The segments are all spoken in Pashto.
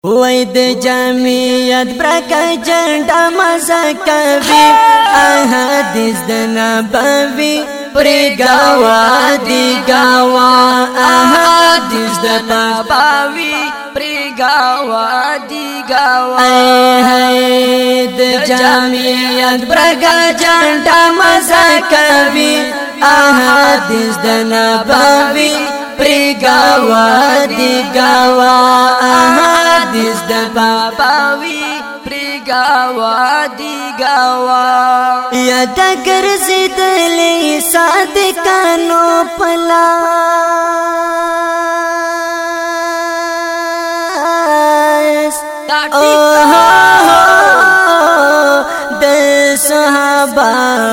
وای د جمعیت برکه جنډا مزه کوي احادیث د نبوي پرګاوا دی گاوا احادیث د نبوي پرګاوا دی گاوا د جمعیت برکه جنډا مزه کوي احادیث د نبوي پرګاوا دی گاوا احادیث د نبوي پرګاوا دی گاوا یا د ګرځیدلې صادقانو پلاس د صحابه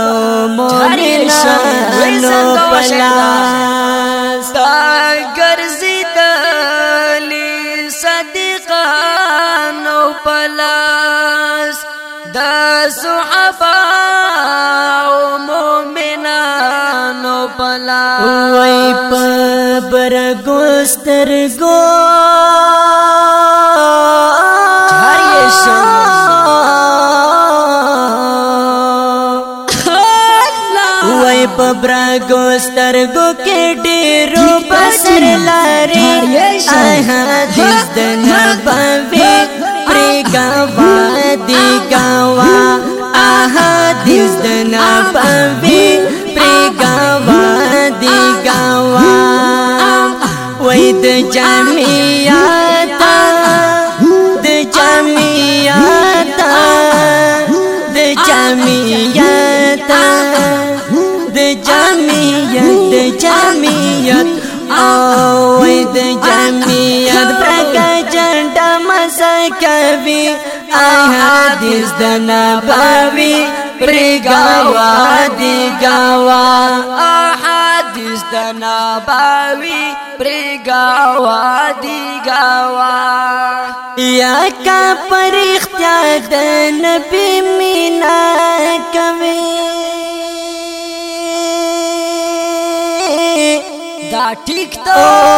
مومنانو پلاس ګرځیدلې صادقانو پلاس د صحابه مومنانو پلاس وای په برګو سترګو وای په برګو سترګو کې ډېرو بسر لاري احادیث د نبوي پرګاوا دی گاوا احادیث د نبوي پرګاوا دی گاوا وای د جمعیت د جمعیت د جمعیت د جمعیت د جمعیت او د جمعیت برکه جنډا مزه کوي احادیث د نبوي پرګاوا دی گاوا احادیث د نبوي پرګاوا دی گاوا یا کا پرختیا د نبی مینا کوي دا ټیک تو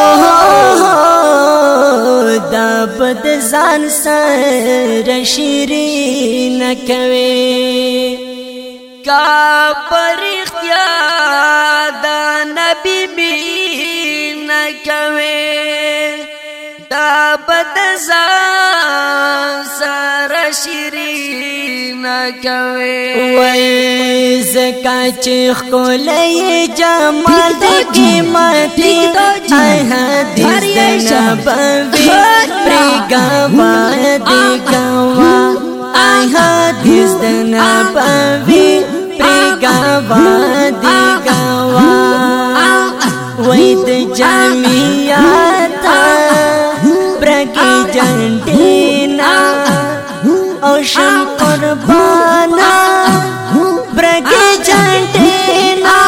دا بد ځان سره شیرین کوي کا پرختیا دا نبی مين کوي دا بد ځان سره شیرین کوي وای زکا چې خولې جمال د قیمتي احادیث د نبوي پرګاوا دی گاوا احادیث د نبوي پرګاوا دی گاوا وای د جمعیت برګي جنډینا او شم قربانا برګي جنډینا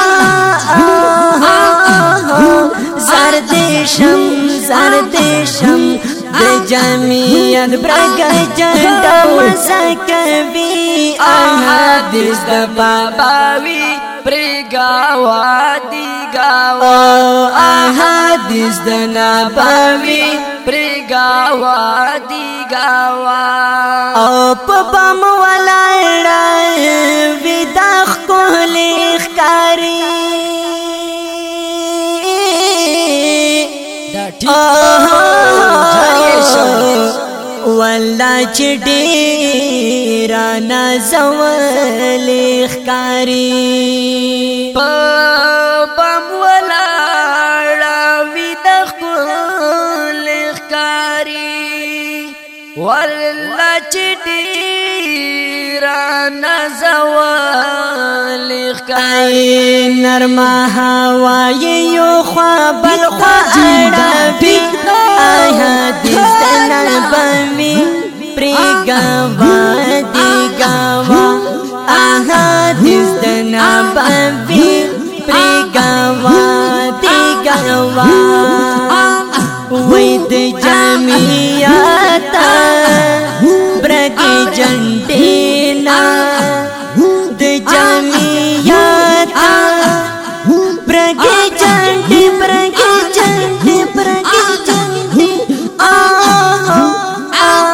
زردشم د جمعیت برګي جنډا مزه کوي احادیث د نبوي پرګاوا دی گاوا احادیث د نبوي پرګاوا دی گاوا او په بام ولاړ ودا خولې ښکاری دا ټیک والله چې ډېر نازول ښکاری په بام ولاړ ودا خولې ښکاری والله چې ډېر نازول ښکاری نرمه هوا یو خوا بل خوا اړوي احادیث د نبوي پرګاوا دی گاوا احادیث د نبوي پرګاوا دی گاوا وای د جمعیت برګي جنډینا د جمعیت برګي جنډي برګي جنډي برګي جنډي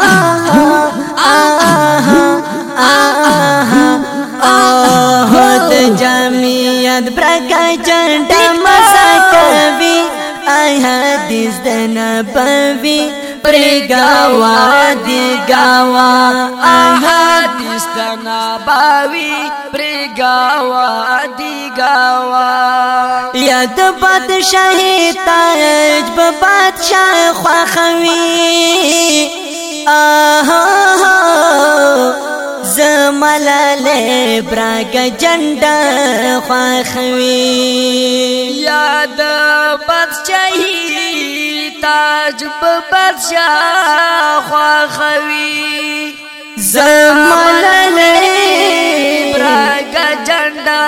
حدیث د نبوی پرګاوا دی گاوا احادیث د نبوی پرګاوا دی گاوا یاد بادشاہی تاج به بادشاہ خوخوی زملال برګ جنډا خوخوی یاد بادشاہی تاج په بادشاہ خوخوی زملال برګ جنډا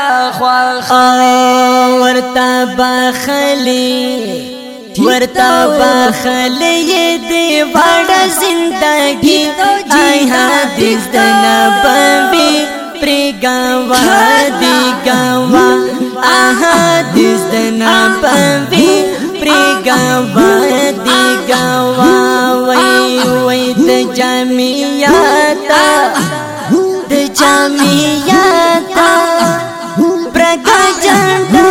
ورتا بخلی دی وړه زندگی آی حدیث د نبوی پرګاوا دی گاوا احادیث د نبوی پرګاوا دی گاوا وای د جمعیت برګا جنډا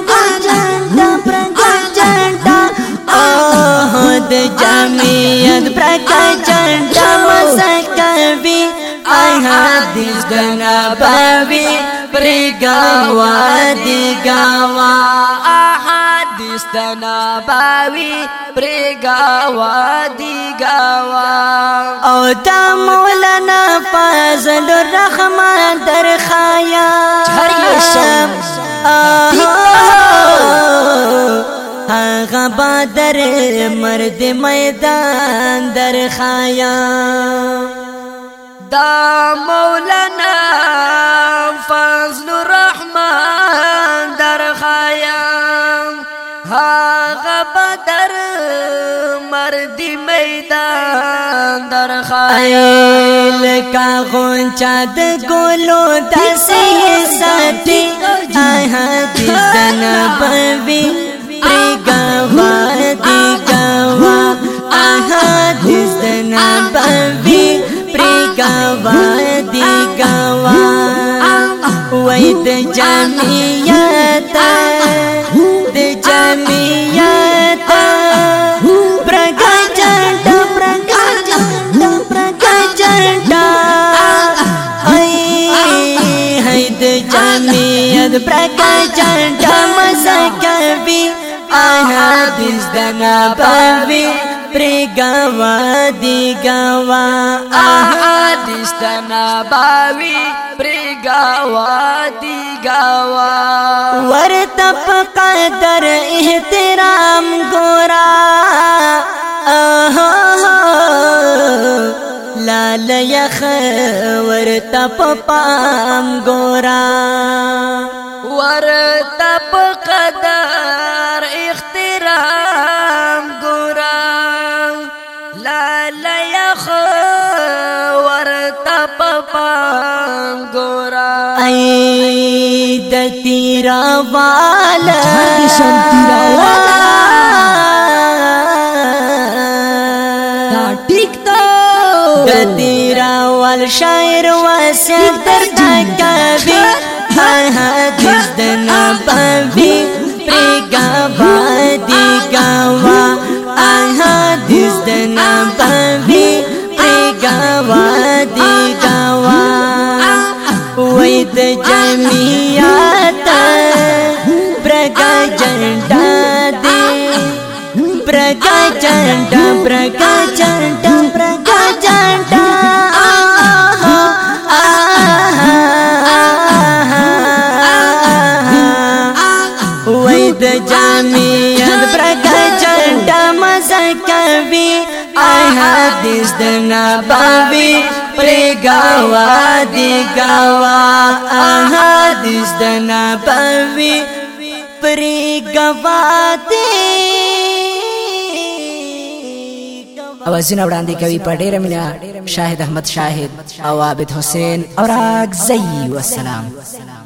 د جمعیت برګا جنډا مسکوي آی حدیث د نبوی پرګاوا دی گاوا احادیث د نبوی پرګاوا دی گاوا او دا مولانا فضل الرحمن در خیام هغه بدر مرد میدان در خیام دا مولانا فضل الرحمن در خیام هغه بدر مرد میدان در خیام لکا غنچا د ګلو داسې ساتي حدیث د نبوی پرګاوا دی گاوا احادیث د نبوی پرګاوا دی گاوا وای د جمعیت برګا جنډا هی د جمعیت برګا جنډا مسکوي احادیث د نبوی پرګاوا دی گاوا احادیث د نبوی پرګاوا دی گاوا ورته په قدر احترام ګورا لال یخ ورته په پام ګورا ورته په قدر احترام ګورا لاله یخ ورته په پام ګورا ای د تیرا والا دا ټیک تا د تیرا وال شاعر واسط در کوي حدیث د نبوی پرګاوا دی گاوا احادیث د نبوی پرګاوا دی گاوا وای د جمعیت برګا جنډا دی برګا جنډا وای د جمعیت برګا جنډا مسکوي احادیث د نبوی پرګاوا دی گاوا احادیث د نبوی پرګاوا دی اوازونه وړاندې کوي په ډېره مینه شاهد احمد شاهد او عابد حسین او راګزی والسلام.